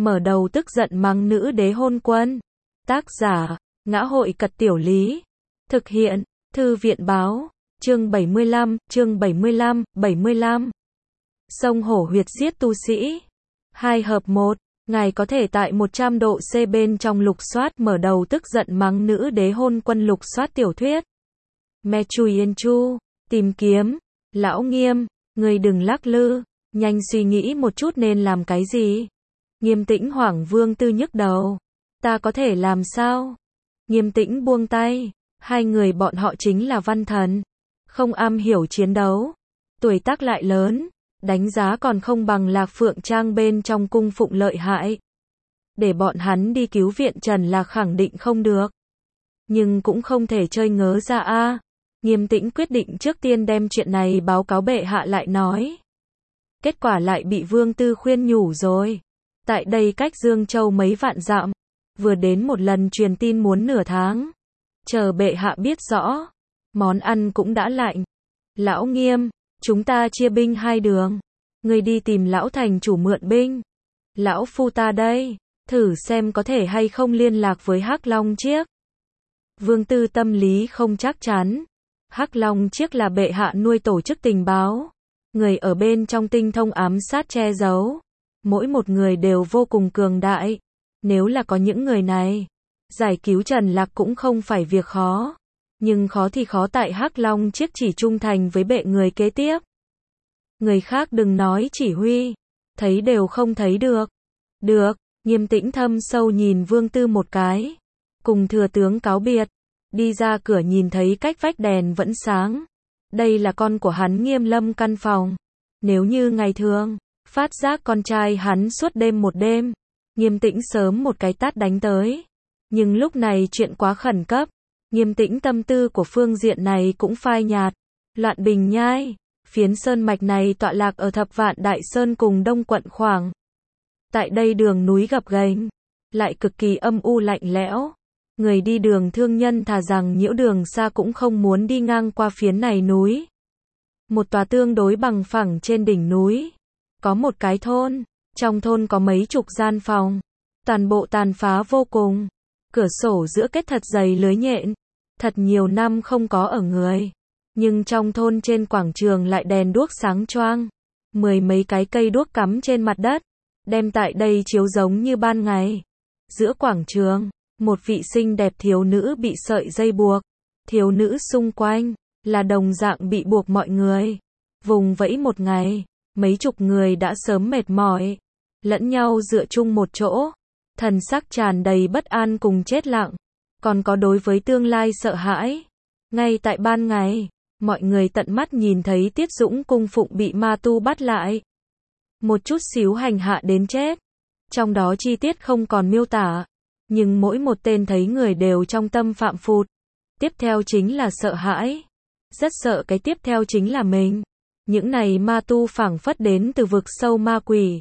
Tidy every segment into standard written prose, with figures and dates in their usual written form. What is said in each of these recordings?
mở đầu tức giận mắng nữ đế hôn quân. Tác giả, Ngã hội Cật Tiểu Lý. Thực hiện, Thư viện báo, chương 75. Sông Hổ huyệt giết tu sĩ. 2 hợp 1. Ngài có thể tại 100 độ C bên trong lục soát mở đầu tức giận mắng nữ đế hôn quân lục soát tiểu thuyết. Me Chui Yên Chu, tìm kiếm. Lão Nghiêm, người đừng lắc lư, nhanh suy nghĩ một chút nên làm cái gì. Nghiêm Tĩnh hoảng Vương Tư nhức đầu. Ta có thể làm sao? Nghiêm Tĩnh buông tay. Hai người bọn họ chính là văn thần, không am hiểu chiến đấu, tuổi tác lại lớn, đánh giá còn không bằng Lạc Phượng Trang bên trong cung phụng lợi hại. Để bọn hắn đi cứu viện Trần Lạc khẳng định không được. Nhưng cũng không thể chơi ngớ ra a. Nghiêm Tĩnh quyết định trước tiên đem chuyện này báo cáo bệ hạ lại nói. Kết quả lại bị Vương Tư khuyên nhủ rồi. Tại đây cách Dương Châu mấy vạn dặm, vừa đến một lần truyền tin muốn nửa tháng. Chờ bệ hạ biết rõ, món ăn cũng đã lạnh. Lão Nghiêm, chúng ta chia binh 2 đường. Ngươi đi tìm lão thành chủ mượn binh. Lão phu ta đây, thử xem có thể hay không liên lạc với Hắc Long Chiếc. Vương Tư tâm lý không chắc chắn. Hắc Long Chiếc là bệ hạ nuôi tổ chức tình báo. Người ở bên trong tinh thông ám sát che giấu. Mỗi một người đều vô cùng cường đại. Nếu là có những người này, giải cứu Trần Lạc cũng không phải việc khó. Nhưng khó thì khó tại Hắc Long Chiếc chỉ trung thành với bệ người kế tiếp. Người khác đừng nói chỉ huy, thấy đều không thấy được. Được, Nghiêm Tĩnh thâm sâu nhìn Vương Tư một cái. Cùng thừa tướng cáo biệt. Đi ra cửa nhìn thấy cách vách đèn vẫn sáng. Đây là con của hắn Nghiêm Lâm căn phòng. Nếu như ngày thường, phát giác con trai hắn suốt đêm một đêm, Nghiêm Tĩnh sớm một cái tát đánh tới. Nhưng lúc này chuyện quá khẩn cấp. Nghiêm Tĩnh tâm tư của phương diện này cũng phai nhạt. Loạn Bình Nhai, phiến sơn mạch này tọa lạc ở Thập Vạn Đại Sơn cùng Đông quận khoảng. Tại đây đường núi gập ghềnh, lại cực kỳ âm u lạnh lẽo. Người đi đường thương nhân thà rằng nhiễu đường xa cũng không muốn đi ngang qua phiến này núi. Một tòa tương đối bằng phẳng trên đỉnh núi. Có một cái thôn, trong thôn có mấy chục gian phòng. Toàn bộ tàn phá vô cùng. Cửa sổ giữa kết thật dày lưới nhện. Thật nhiều năm không có ở người. Nhưng trong thôn trên quảng trường lại đèn đuốc sáng choang. 10 mấy cái cây đuốc cắm trên mặt đất. Đem tại đây chiếu giống như ban ngày. Giữa quảng trường, một vị xinh đẹp thiếu nữ bị sợi dây buộc. Thiếu nữ xung quanh, là đồng dạng bị buộc mọi người. Vùng vẫy một ngày, mấy chục người đã sớm mệt mỏi. Lẫn nhau dựa chung một chỗ. Thần sắc tràn đầy bất an cùng chết lặng. Còn có đối với tương lai sợ hãi. Ngay tại ban ngày, mọi người tận mắt nhìn thấy Tiết Dũng cung phụng bị ma tu bắt lại. Một chút xíu hành hạ đến chết. Trong đó chi tiết không còn miêu tả. Nhưng mỗi một tên thấy người đều trong tâm phạm phụt. Tiếp theo chính là sợ hãi. Rất sợ cái tiếp theo chính là mình. Những này ma tu phảng phất đến từ vực sâu ma quỷ.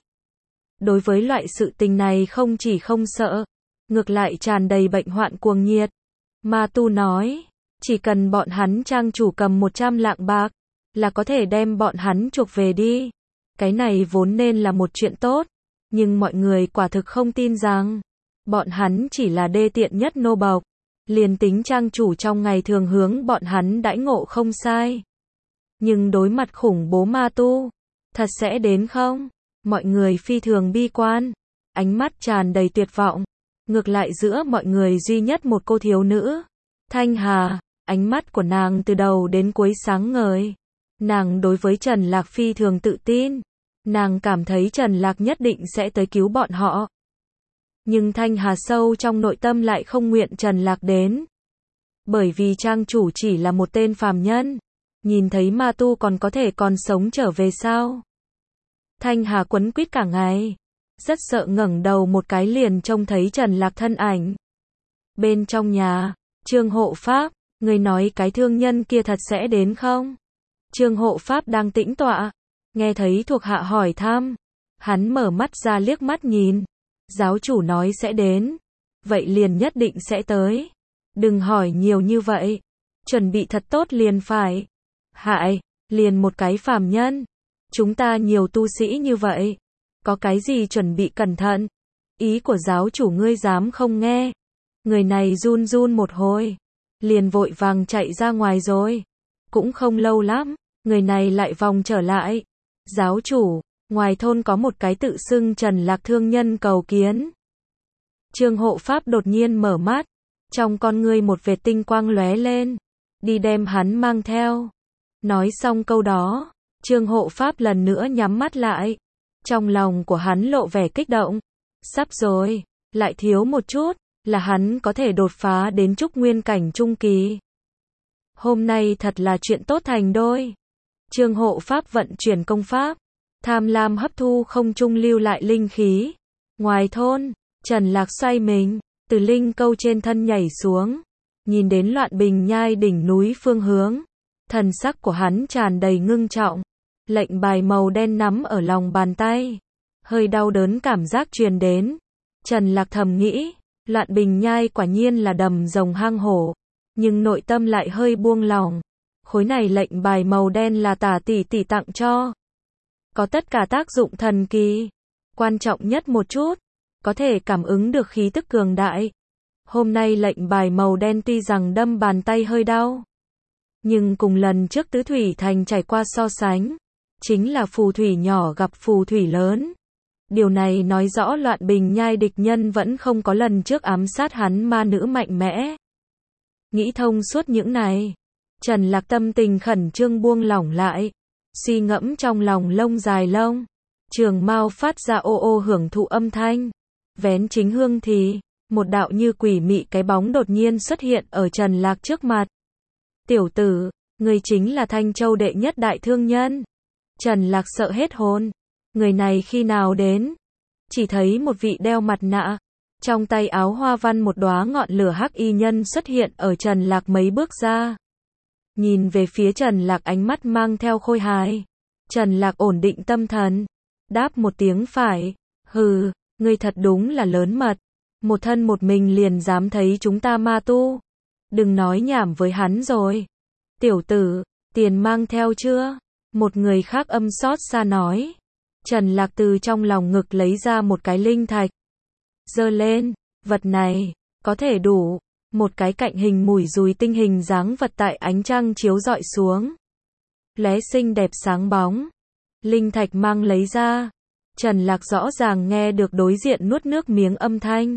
Đối với loại sự tình này không chỉ không sợ, ngược lại tràn đầy bệnh hoạn cuồng nhiệt. Ma tu nói, chỉ cần bọn hắn trang chủ cầm 100 lạng bạc, là có thể đem bọn hắn chuộc về đi. Cái này vốn nên là một chuyện tốt, nhưng mọi người quả thực không tin rằng, bọn hắn chỉ là đê tiện nhất nô bộc. Liền tính trang chủ trong ngày thường hướng bọn hắn đãi ngộ không sai. Nhưng đối mặt khủng bố ma tu, thật sẽ đến không? Mọi người phi thường bi quan, ánh mắt tràn đầy tuyệt vọng. Ngược lại giữa mọi người duy nhất một cô thiếu nữ, Thanh Hà, ánh mắt của nàng từ đầu đến cuối sáng ngời. Nàng đối với Trần Lạc phi thường tự tin. Nàng cảm thấy Trần Lạc nhất định sẽ tới cứu bọn họ. Nhưng Thanh Hà sâu trong nội tâm lại không nguyện Trần Lạc đến. Bởi vì trang chủ chỉ là một tên phàm nhân. Nhìn thấy ma tu còn có thể còn sống trở về sao? Thanh Hà quấn quýt cả ngày. Rất sợ ngẩng đầu một cái liền trông thấy Trần Lạc thân ảnh. Bên trong nhà, Trương Hộ Pháp, người nói cái thương nhân kia thật sẽ đến không? Trương Hộ Pháp đang tĩnh tọa. Nghe thấy thuộc hạ hỏi thăm. Hắn mở mắt ra liếc mắt nhìn. Giáo chủ nói sẽ đến. Vậy liền nhất định sẽ tới. Đừng hỏi nhiều như vậy. Chuẩn bị thật tốt liền phải. Hại, liền một cái phàm nhân. Chúng ta nhiều tu sĩ như vậy. Có cái gì chuẩn bị cẩn thận. ý của giáo chủ ngươi dám không nghe. Người này run run một hồi, liền vội vàng chạy ra ngoài rồi. Cũng không lâu lắm, người này lại vòng trở lại. Giáo chủ, ngoài thôn có một cái tự xưng Trần Lạc thương nhân cầu kiến. Trương Hộ Pháp đột nhiên mở mắt, trong con ngươi một vệt tinh quang lóe lên, đi đem hắn mang theo. Nói xong câu đó, Trương Hộ Pháp lần nữa nhắm mắt lại. Trong lòng của hắn lộ vẻ kích động. Sắp rồi, lại thiếu một chút, là hắn có thể đột phá đến trúc nguyên cảnh trung kỳ. Hôm nay thật là chuyện tốt thành đôi. Trương Hộ Pháp vận chuyển công pháp, tham lam hấp thu không trung lưu lại linh khí. Ngoài thôn, Trần Lạc xoay mình, từ linh câu trên thân nhảy xuống, nhìn đến Loạn Bình Nhai đỉnh núi phương hướng. Thần sắc của hắn tràn đầy ngưng trọng. Lệnh bài màu đen nắm ở lòng bàn tay. Hơi đau đớn cảm giác truyền đến. Trần Lạc thầm nghĩ, Loạn Bình Nhai quả nhiên là đầm rồng hang hổ. Nhưng nội tâm lại hơi buông lòng. Khối này lệnh bài màu đen là Tả tỷ tỷ tặng cho. Có tất cả tác dụng thần kỳ. Quan trọng nhất một chút, có thể cảm ứng được khí tức cường đại. Hôm nay lệnh bài màu đen tuy rằng đâm bàn tay hơi đau, nhưng cùng lần trước Tứ Thủy Thành trải qua so sánh, chính là phù thủy nhỏ gặp phù thủy lớn. Điều này nói rõ Loạn Bình Nhai địch nhân vẫn không có lần trước ám sát hắn ma nữ mạnh mẽ. Nghĩ thông suốt những này, Trần Lạc tâm tình khẩn trương buông lỏng lại, suy ngẫm trong lòng lông dài lông. Trường mao phát ra ô ô hưởng thụ âm thanh. Vén chính hương thì, một đạo như quỷ mị cái bóng đột nhiên xuất hiện ở Trần Lạc trước mặt. Tiểu tử, người chính là Thanh Châu đệ nhất đại thương nhân. Trần Lạc sợ hết hồn. Người này khi nào đến? Chỉ thấy một vị đeo mặt nạ, trong tay áo hoa văn một đóa ngọn lửa hắc y nhân xuất hiện ở Trần Lạc mấy bước ra. Nhìn về phía Trần Lạc ánh mắt mang theo khôi hài. Trần Lạc ổn định tâm thần, đáp một tiếng phải. Hừ, ngươi thật đúng là lớn mật. Một thân một mình liền dám thấy chúng ta ma tu. Đừng nói nhảm với hắn rồi. Tiểu tử, tiền mang theo chưa? Một người khác âm xót xa nói. Trần Lạc từ trong lòng ngực lấy ra một cái linh thạch. Giơ lên, vật này, có thể đủ. Một cái cạnh hình mùi dùi tinh hình dáng vật tại ánh trăng chiếu rọi xuống. Lóe xinh đẹp sáng bóng. Linh thạch mang lấy ra. Trần Lạc rõ ràng nghe được đối diện nuốt nước miếng âm thanh.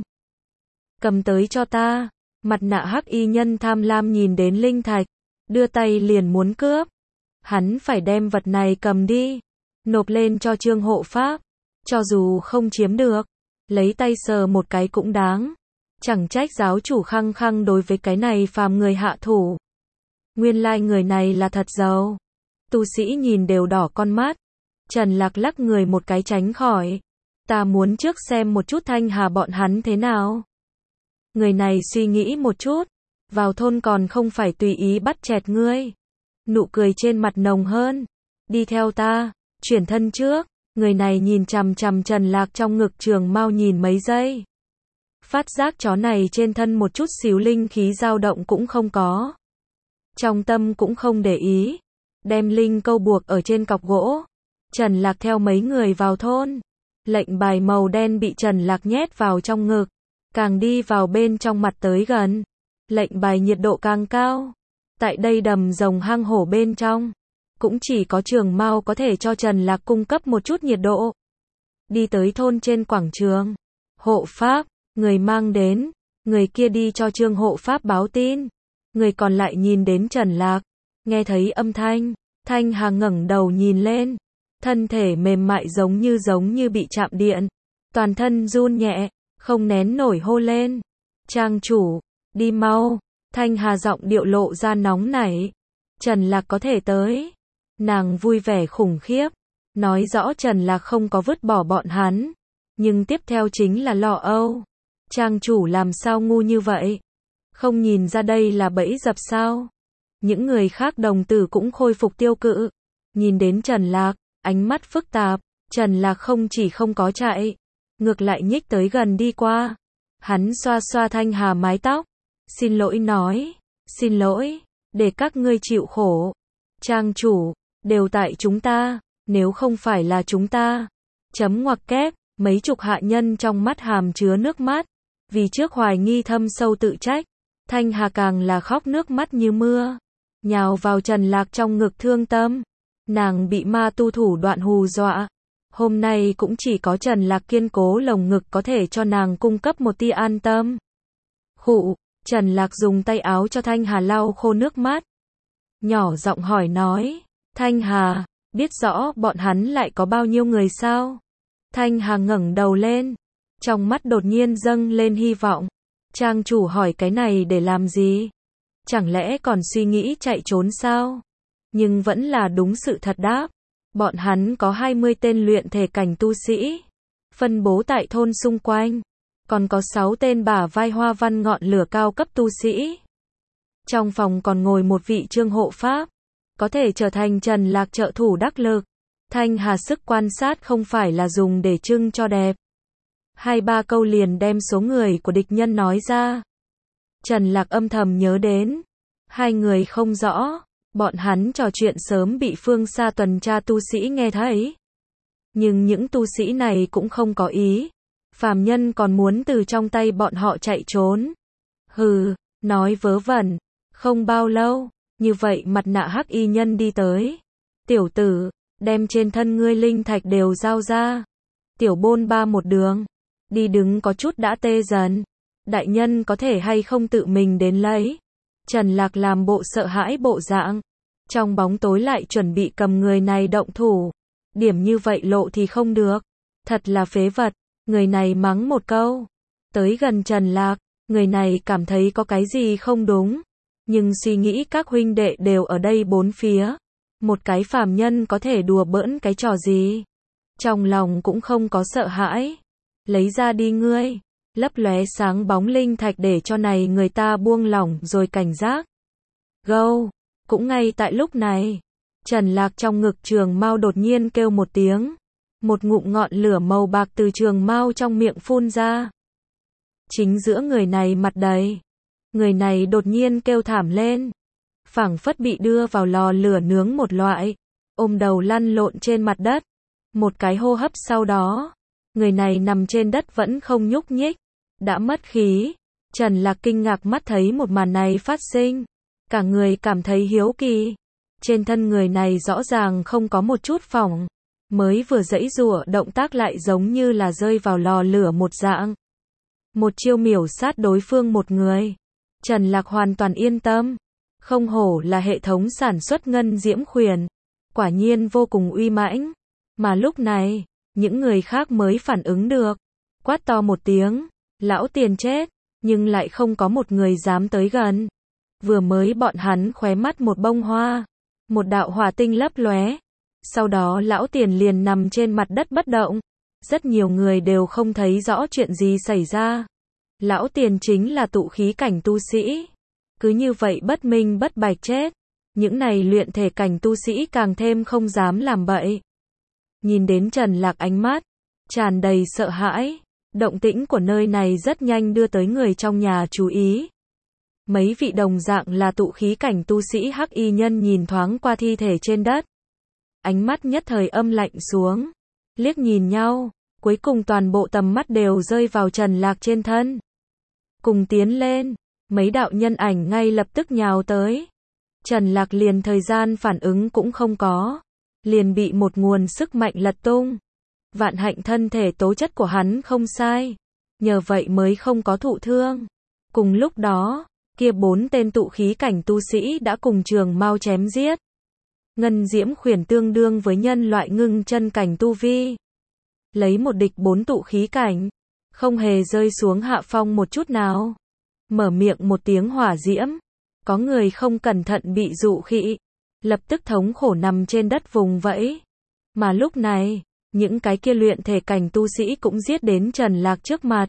Cầm tới cho ta. Mặt nạ hắc y nhân tham lam nhìn đến linh thạch, đưa tay liền muốn cướp. Hắn phải đem vật này cầm đi, nộp lên cho Trương Hộ Pháp. Cho dù không chiếm được, lấy tay sờ một cái cũng đáng. Chẳng trách giáo chủ khăng khăng đối với cái này phàm người hạ thủ. Nguyên lai người này là thật giàu. Tu sĩ nhìn đều đỏ con mắt. Trần Lạc lắc người một cái tránh khỏi. Ta muốn trước xem một chút Thanh Hà bọn hắn thế nào. Người này suy nghĩ một chút, vào thôn còn không phải tùy ý bắt chẹt ngươi. Nụ cười trên mặt nồng hơn. Đi theo ta, chuyển thân trước. Người này nhìn chằm chằm Trần Lạc trong ngực trường mao nhìn mấy giây. Phát giác chó này trên thân một chút xíu linh khí dao động cũng không có. Trong tâm cũng không để ý. Đem linh câu buộc ở trên cọc gỗ. Trần Lạc theo mấy người vào thôn. Lệnh bài màu đen bị Trần Lạc nhét vào trong ngực. Càng đi vào bên trong mặt tới gần, lệnh bài nhiệt độ càng cao. Tại đây đầm rồng hang hổ bên trong, cũng chỉ có Trường Mao có thể cho Trần Lạc cung cấp một chút nhiệt độ. Đi tới thôn trên quảng trường. Hộ Pháp, người mang đến. Người kia đi cho Trương Hộ Pháp báo tin. Người còn lại nhìn đến Trần Lạc. Nghe thấy âm thanh, Thanh Hà ngẩng đầu nhìn lên. Thân thể mềm mại giống như bị chạm điện. Toàn thân run nhẹ. Không nén nổi hô lên. Trang chủ, đi mau. Thanh Hà giọng điệu lộ ra nóng nảy. Trần Lạc có thể tới. Nàng vui vẻ khủng khiếp. Nói rõ Trần Lạc không có vứt bỏ bọn hắn. Nhưng tiếp theo chính là lo âu. Trang chủ làm sao ngu như vậy? Không nhìn ra đây là bẫy dập sao? Những người khác đồng tử cũng khôi phục tiêu cự. Nhìn đến Trần Lạc, ánh mắt phức tạp. Trần Lạc không chỉ không có chạy, ngược lại nhích tới gần đi qua. Hắn xoa xoa Thanh Hà mái tóc. Xin lỗi nói. Xin lỗi, để các ngươi chịu khổ. Trang chủ, đều tại chúng ta. Nếu không phải là chúng ta. Chấm ngoặc kép, Mấy chục hạ nhân trong mắt hàm chứa nước mắt, vì trước hoài nghi thâm sâu tự trách, Thanh Hà càng là khóc nước mắt như mưa, nhào vào Trần Lạc trong ngực thương tâm. Nàng bị ma tu thủ đoạn hù dọa, hôm nay cũng chỉ có Trần Lạc kiên cố lồng ngực có thể cho nàng cung cấp một tia an tâm. Khụ, Trần Lạc dùng tay áo cho Thanh Hà lau khô nước mắt, nhỏ giọng hỏi nói, Thanh Hà, biết rõ bọn hắn lại có bao nhiêu người sao? Thanh Hà ngẩng đầu lên, trong mắt đột nhiên dâng lên hy vọng. Trang chủ hỏi cái này để làm gì? Chẳng lẽ còn suy nghĩ chạy trốn sao? Nhưng vẫn là đúng sự thật đáp. Bọn hắn có 20 tên luyện thể cảnh tu sĩ, phân bố tại thôn xung quanh. Còn có 6 tên bả vai hoa văn ngọn lửa cao cấp tu sĩ. Trong phòng còn ngồi một vị trương hộ pháp, có thể trở thành Trần Lạc trợ thủ đắc lực. Thanh Hà sức quan sát không phải là dùng để trưng cho đẹp. 2-3 câu liền đem số người của địch nhân nói ra. Trần Lạc âm thầm nhớ đến. Hai người không rõ, bọn hắn trò chuyện sớm bị phương xa tuần tra tu sĩ nghe thấy. Nhưng những tu sĩ này cũng không có ý. Phàm nhân còn muốn từ trong tay bọn họ chạy trốn. Hừ, nói vớ vẩn. Không bao lâu, như vậy mặt nạ hắc y nhân đi tới. Tiểu tử, đem trên thân ngươi linh thạch đều giao ra. Tiểu bôn ba một đường, đi đứng có chút đã tê dần. Đại nhân có thể hay không tự mình đến lấy? Trần Lạc làm bộ sợ hãi bộ dạng, trong bóng tối lại chuẩn bị cầm người này động thủ. Điểm như vậy lộ thì không được, thật là phế vật. Người này mắng một câu, tới gần Trần Lạc, người này cảm thấy có cái gì không đúng, nhưng suy nghĩ các huynh đệ đều ở đây bốn phía, một cái phàm nhân có thể đùa bỡn cái trò gì, trong lòng cũng không có sợ hãi, lấy ra đi ngươi, lấp lóe sáng bóng linh thạch để cho này người ta buông lỏng rồi cảnh giác. Gâu, cũng ngay tại lúc này, Trần Lạc trong ngực Trường Mao đột nhiên kêu một tiếng. Một ngụm ngọn lửa màu bạc từ Trường Mao trong miệng phun ra. Chính giữa người này mặt đầy. Người này đột nhiên kêu thảm lên. Phảng phất bị đưa vào lò lửa nướng một loại. Ôm đầu lăn lộn trên mặt đất. Một cái hô hấp sau đó. Người này nằm trên đất vẫn không nhúc nhích. Đã mất khí. Trần Lạc kinh ngạc mắt thấy một màn này phát sinh. Cả người cảm thấy hiếu kỳ. Trên thân người này rõ ràng không có một chút phỏng. Mới vừa giãy giụa động tác lại giống như là rơi vào lò lửa một dạng. Một chiêu miểu sát đối phương một người. Trần Lạc hoàn toàn yên tâm. Không hổ là hệ thống sản xuất ngân diễm khuyển. Quả nhiên vô cùng uy mãnh. Mà lúc này, những người khác mới phản ứng được. Quát to một tiếng, lão tiền chết, nhưng lại không có một người dám tới gần. Vừa mới bọn hắn khóe mắt một bông hoa. Một đạo hỏa tinh lấp lóe. Sau đó lão tiền liền nằm trên mặt đất bất động. Rất nhiều người đều không thấy rõ chuyện gì xảy ra. Lão tiền chính là tụ khí cảnh tu sĩ. Cứ như vậy bất minh bất bạch chết. Những này luyện thể cảnh tu sĩ càng thêm không dám làm bậy. Nhìn đến Trần Lạc ánh mắt tràn đầy sợ hãi. Động tĩnh của nơi này rất nhanh đưa tới người trong nhà chú ý. Mấy vị đồng dạng là tụ khí cảnh tu sĩ hắc y nhân nhìn thoáng qua thi thể trên đất. Ánh mắt nhất thời âm lạnh xuống, liếc nhìn nhau, cuối cùng toàn bộ tầm mắt đều rơi vào Trần Lạc trên thân. Cùng tiến lên, mấy đạo nhân ảnh ngay lập tức nhào tới. Trần Lạc liền thời gian phản ứng cũng không có, liền bị một nguồn sức mạnh lật tung. Vạn hạnh thân thể tố chất của hắn không sai, nhờ vậy mới không có thụ thương. Cùng lúc đó, kia 4 tên tụ khí cảnh tu sĩ đã cùng Trường Mao chém giết. Ngân diễm khuyển tương đương với nhân loại ngưng chân cảnh tu vi. Lấy một địch 4 tụ khí cảnh, không hề rơi xuống hạ phong một chút nào. Mở miệng một tiếng hỏa diễm, có người không cẩn thận bị dụ khị, lập tức thống khổ nằm trên đất vùng vẫy. Mà lúc này, những cái kia luyện thể cảnh tu sĩ cũng giết đến Trần Lạc trước mặt.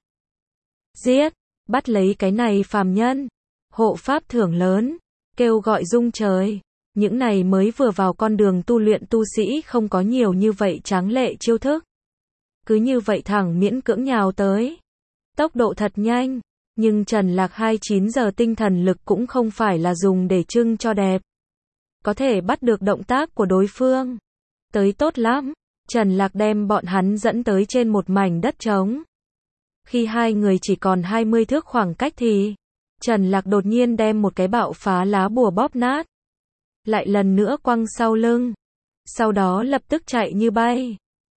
Giết, bắt lấy cái này phàm nhân. Hộ pháp thưởng lớn, kêu gọi rung trời. Những này mới vừa vào con đường tu luyện tu sĩ không có nhiều như vậy tráng lệ chiêu thức. Cứ như vậy thẳng miễn cưỡng nhào tới. Tốc độ thật nhanh, nhưng Trần Lạc 29 giờ tinh thần lực cũng không phải là dùng để trưng cho đẹp. Có thể bắt được động tác của đối phương. Tới tốt lắm, Trần Lạc đem bọn hắn dẫn tới trên một mảnh đất trống. Khi hai người chỉ còn 20 thước khoảng cách thì Trần Lạc đột nhiên đem một cái bạo phá lá bùa bóp nát. Lại lần nữa quăng sau lưng. Sau đó lập tức chạy như bay.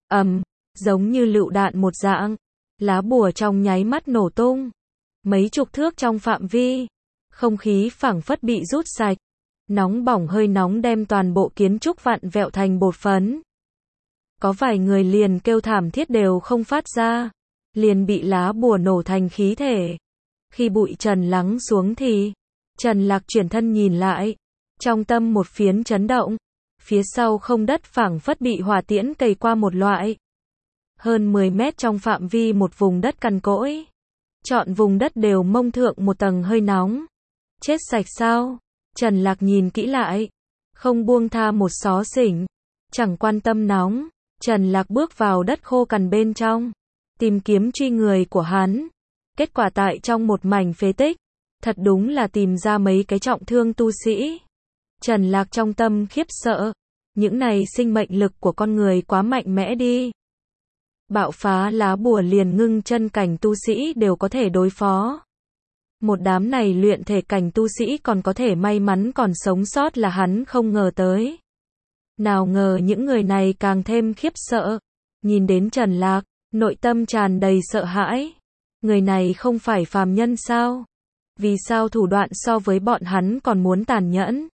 Giống như lựu đạn một dạng. Lá bùa trong nháy mắt nổ tung. Mấy chục thước trong phạm vi. Không khí phảng phất bị rút sạch. Nóng bỏng hơi nóng đem toàn bộ kiến trúc vặn vẹo thành bột phấn. Có vài người liền kêu thảm thiết đều không phát ra. Liền bị lá bùa nổ thành khí thể. Khi bụi trần lắng xuống thì Trần Lạc chuyển thân nhìn lại. Trong tâm một phiến chấn động. Phía sau không đất phảng phất bị hỏa tiễn cày qua một loại. Hơn 10 mét trong phạm vi một vùng đất cằn cỗi. Trọn vùng đất đều mông thượng một tầng hơi nóng. Chết sạch sao? Trần Lạc nhìn kỹ lại. Không buông tha một xó xỉnh. Chẳng quan tâm nóng. Trần Lạc bước vào đất khô cằn bên trong. Tìm kiếm truy người của hắn. Kết quả tại trong một mảnh phế tích. Thật đúng là tìm ra mấy cái trọng thương tu sĩ. Trần Lạc trong tâm khiếp sợ. Những này sinh mệnh lực của con người quá mạnh mẽ đi. Bạo phá lá bùa liền ngưng chân cảnh tu sĩ đều có thể đối phó. Một đám này luyện thể cảnh tu sĩ còn có thể may mắn còn sống sót là hắn không ngờ tới. Nào ngờ những người này càng thêm khiếp sợ. Nhìn đến Trần Lạc, nội tâm tràn đầy sợ hãi. Người này không phải phàm nhân sao? Vì sao thủ đoạn so với bọn hắn còn muốn tàn nhẫn?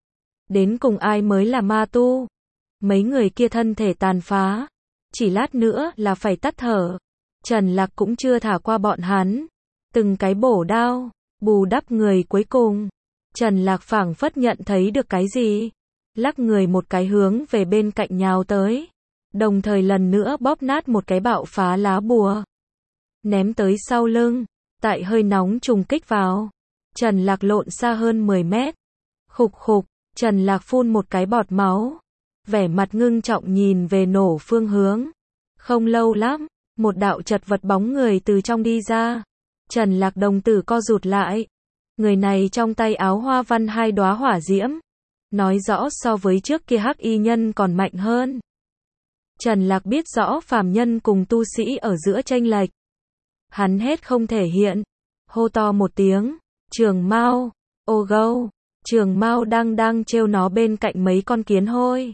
Đến cùng ai mới là ma tu? Mấy người kia thân thể tàn phá. Chỉ lát nữa là phải tắt thở. Trần Lạc cũng chưa thả qua bọn hắn. Từng cái bổ đao, bù đắp người cuối cùng. Trần Lạc phảng phất nhận thấy được cái gì. Lắc người một cái hướng về bên cạnh nhào tới. Đồng thời lần nữa bóp nát một cái bạo phá lá bùa. Ném tới sau lưng. Tại hơi nóng trùng kích vào. Trần Lạc lộn xa hơn 10 mét. Khục khục, Trần Lạc phun một cái bọt máu. Vẻ mặt ngưng trọng nhìn về nổ phương hướng. Không lâu lắm, một đạo chật vật bóng người từ trong đi ra. Trần Lạc đồng tử co rụt lại. Người này trong tay áo hoa văn 2 đóa hỏa diễm. Nói rõ so với trước kia hắc y nhân còn mạnh hơn. Trần Lạc biết rõ phàm nhân cùng tu sĩ ở giữa chênh lệch. Hắn hết không thể hiện. Hô to một tiếng. Trường Mao, ô gâu. Trường Mao đang trêu nó bên cạnh mấy con kiến hôi.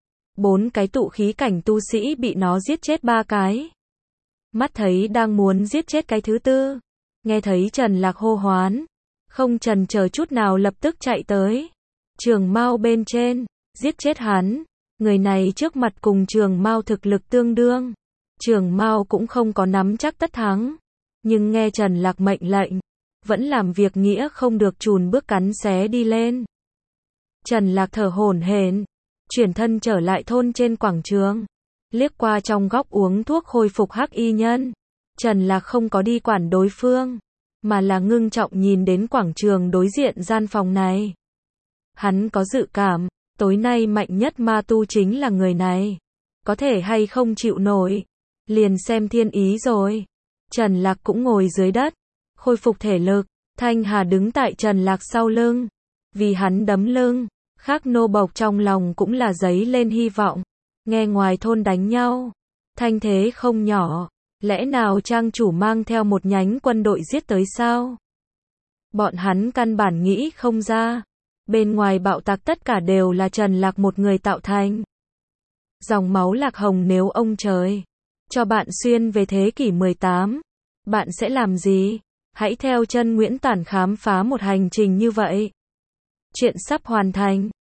4 cái tụ khí cảnh tu sĩ bị nó giết chết 3 cái. Mắt thấy đang muốn giết chết cái thứ tư. Nghe thấy Trần Lạc hô hoán. Không chần chờ chút nào lập tức chạy tới. Trường Mao bên trên. Giết chết hắn. Người này trước mặt cùng Trường Mao thực lực tương đương. Trường Mao cũng không có nắm chắc tất thắng. Nhưng nghe Trần Lạc mệnh lệnh. Vẫn làm việc nghĩa không được chùn bước cắn xé đi lên. Trần Lạc thở hổn hển. Chuyển thân trở lại thôn trên quảng trường. Liếc qua trong góc uống thuốc khôi phục hắc y nhân. Trần Lạc không có đi quản đối phương. Mà là ngưng trọng nhìn đến quảng trường đối diện gian phòng này. Hắn có dự cảm. Tối nay mạnh nhất ma tu chính là người này. Có thể hay không chịu nổi. Liền xem thiên ý rồi. Trần Lạc cũng ngồi dưới đất. Khôi phục thể lực. Thanh Hà đứng tại Trần Lạc sau lưng. Vì hắn đấm lưng. Khác nô bộc trong lòng cũng là dấy lên hy vọng. Nghe ngoài thôn đánh nhau. Thanh thế không nhỏ. Lẽ nào trang chủ mang theo một nhánh quân đội giết tới sao? Bọn hắn căn bản nghĩ không ra. Bên ngoài bạo tạc tất cả đều là Trần Lạc một người tạo thành. Dòng máu Lạc Hồng nếu ông trời cho bạn xuyên về thế kỷ 18. Bạn sẽ làm gì? Hãy theo chân Nguyễn Tản khám phá một hành trình như vậy. Chuyện sắp hoàn thành.